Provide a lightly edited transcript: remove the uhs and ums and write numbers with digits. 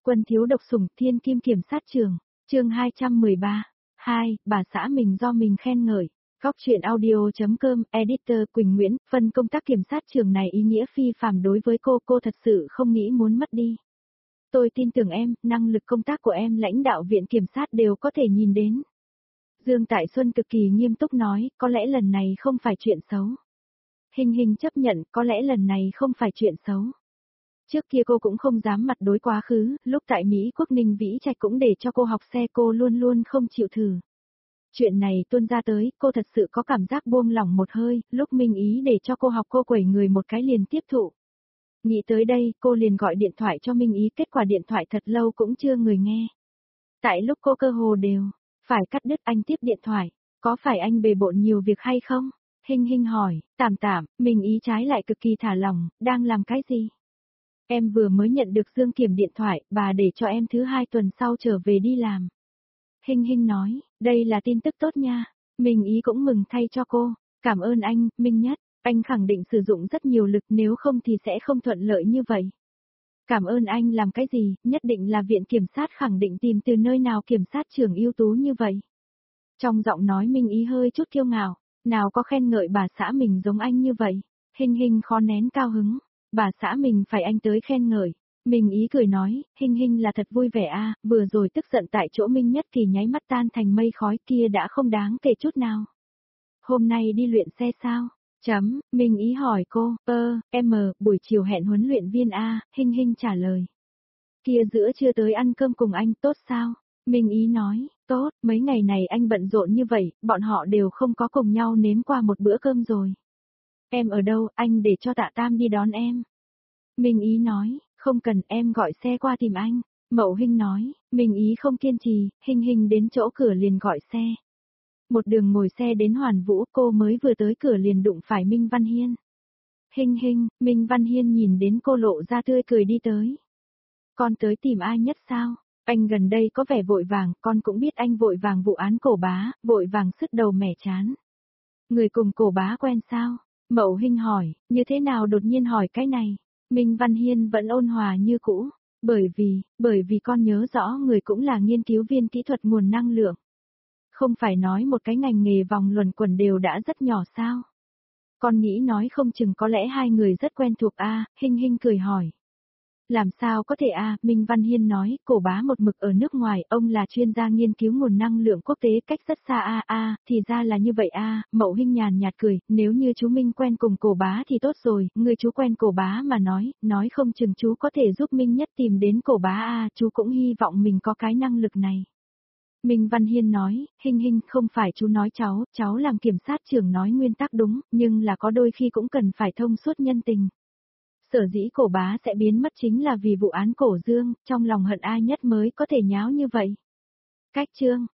Quân thiếu độc sủng thiên kim kiểm sát trường, chương 213. 2. Bà xã mình do mình khen ngợi. Góc truyện audio.com, editor Quỳnh Nguyễn, phân công tác kiểm sát trường này ý nghĩa phi phàm đối với cô thật sự không nghĩ muốn mất đi. Tôi tin tưởng em, năng lực công tác của em lãnh đạo viện kiểm sát đều có thể nhìn đến. Dương Tại Xuân cực kỳ nghiêm túc nói, có lẽ lần này không phải chuyện xấu. Hình hình chấp nhận, có lẽ lần này không phải chuyện xấu. Trước kia cô cũng không dám mặt đối quá khứ, lúc tại Mỹ Quốc Ninh Vĩ Trạch cũng để cho cô học xe cô luôn luôn không chịu thử. Chuyện này tuôn ra tới, cô thật sự có cảm giác buông lỏng một hơi, lúc Minh Ý để cho cô học cô quẩy người một cái liền tiếp thụ. Nghĩ tới đây, cô liền gọi điện thoại cho Minh Ý, kết quả điện thoại thật lâu cũng chưa người nghe. Tại lúc cô cơ hồ đều, phải cắt đứt anh tiếp điện thoại, có phải anh bề bộn nhiều việc hay không? Hình hình hỏi, tạm, Minh Ý trái lại cực kỳ thả lỏng, đang làm cái gì? Em vừa mới nhận được Dương Kiểm điện thoại, bà để cho em thứ 2 tuần sau trở về đi làm. Hình hình nói, đây là tin tức tốt nha. Minh Ý cũng mừng thay cho cô. Cảm ơn anh, Minh Nhất. Anh khẳng định sử dụng rất nhiều lực, nếu không thì sẽ không thuận lợi như vậy. Cảm ơn anh làm cái gì, nhất định là viện kiểm sát khẳng định tìm từ nơi nào kiểm sát trưởng ưu tú như vậy. Trong giọng nói Minh Ý hơi chút kiêu ngạo, nào có khen ngợi bà xã mình giống anh như vậy. Hình hình khó nén cao hứng. Bà xã mình phải anh tới khen ngợi. Minh Ý cười nói, hình hình là thật vui vẻ a, vừa rồi tức giận tại chỗ Minh Nhất thì nháy mắt tan thành mây khói, kia đã không đáng kể chút nào. Hôm nay đi luyện xe sao? Minh Ý hỏi cô, buổi chiều hẹn huấn luyện viên a, hình hình trả lời. Kia giữa trưa tới ăn cơm cùng anh tốt sao? Minh Ý nói, tốt, mấy ngày này anh bận rộn như vậy, bọn họ đều không có cùng nhau nếm qua một bữa cơm rồi. Em ở đâu, anh để cho Tạ Tam đi đón em. Minh Ý nói, không cần, em gọi xe qua tìm anh. Mậu Hinh nói, Minh Ý không kiên trì, hình đến chỗ cửa liền gọi xe. Một đường ngồi xe đến Hoàn Vũ, cô mới vừa tới cửa liền đụng phải Minh Văn Hiên. Hình, Minh Văn Hiên nhìn đến cô lộ ra tươi cười đi tới. Con tới tìm ai Nhất sao? Anh gần đây có vẻ vội vàng, con cũng biết anh vội vàng vụ án Cổ Bá, vội vàng sứt đầu mẻ chán. Người cùng Cổ Bá quen sao? Mậu Hinh hỏi, như thế nào đột nhiên hỏi cái này? Minh Văn Hiên vẫn ôn hòa như cũ, bởi vì con nhớ rõ người cũng là nghiên cứu viên kỹ thuật nguồn năng lượng. Không phải nói một cái ngành nghề vòng luẩn quẩn đều đã rất nhỏ sao? Con nghĩ nói không chừng có lẽ hai người rất quen thuộc a, Hình cười hỏi. Làm sao có thể a, Minh Văn Hiên nói, Cổ Bá một mực ở nước ngoài, ông là chuyên gia nghiên cứu nguồn năng lượng quốc tế cách rất xa thì ra là như vậy a, Mậu Hinh nhàn nhạt cười, nếu như chú Minh quen cùng Cổ Bá thì tốt rồi, người chú quen Cổ Bá mà nói không chừng chú có thể giúp Minh Nhất tìm đến Cổ Bá a, chú cũng hy vọng mình có cái năng lực này. Minh Văn Hiên nói, Hình không phải chú nói cháu làm kiểm sát trưởng nói nguyên tắc đúng, nhưng là có đôi khi cũng cần phải thông suốt nhân tình. Sở dĩ Cổ Bá sẽ biến mất chính là vì vụ án Cổ Dương, trong lòng hận ai Nhất mới có thể nháo như vậy. Cách chương,